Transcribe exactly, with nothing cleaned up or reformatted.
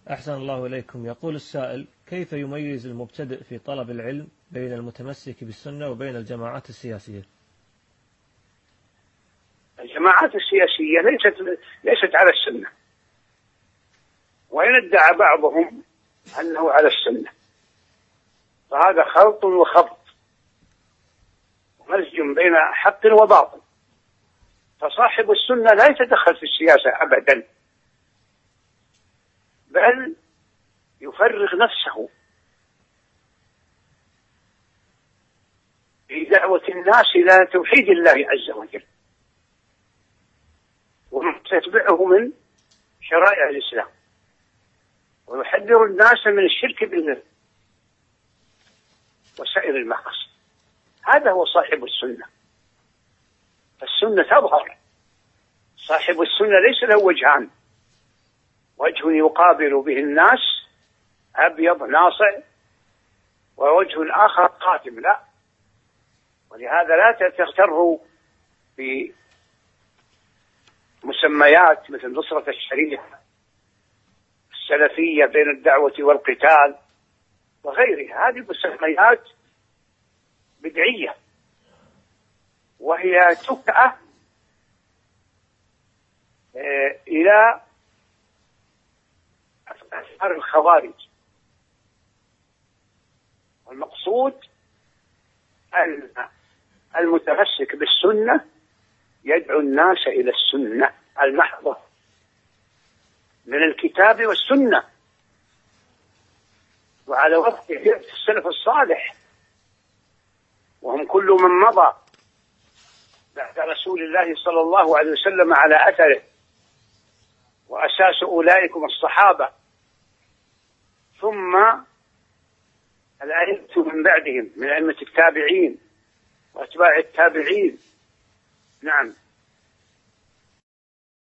أحسن الله إليكم. يقول السائل: كيف يميز المبتدئ في طلب العلم بين المتمسك بالسنة وبين الجماعات السياسية؟ الجماعات السياسية ليست ليست على السنة، وإن ادعى بعضهم أنه على السنة فهذا خلط وخبط مزج بين حق وباطل. فصاحب السنة لا يتدخل في السياسة أبدا، بل يفرغ نفسه في دعوة الناس إلى توحيد الله عز وجل وما تتبعه من شرائع الإسلام، ويحذر الناس من الشرك بالله وسائر المعاصي. هذا هو صاحب السنة. فالسنة تظهر. صاحب السنة ليس له وجهان، وجه يقابل به الناس أبيض ناصع ووجه آخر قاتم، لا. ولهذا لا تغتروا بمسميات مثل نصرة الشريعة، السلفية بين الدعوة والقتال وغيرها. هذه مسميات بدعية، وهي تكأة إلى أفكار الخوارج. المقصود أن المتمسك بالسنة يدعو الناس إلى السنة المحضة من الكتاب والسنة، وعلى وفق السلف الصالح، وهم كل من مضى بعد رسول الله صلى الله عليه وسلم على أثره، وأساس أولئكم الصحابة، ثم الأئمة من بعدهم من أئمة التابعين وأتباع التابعين. نعم.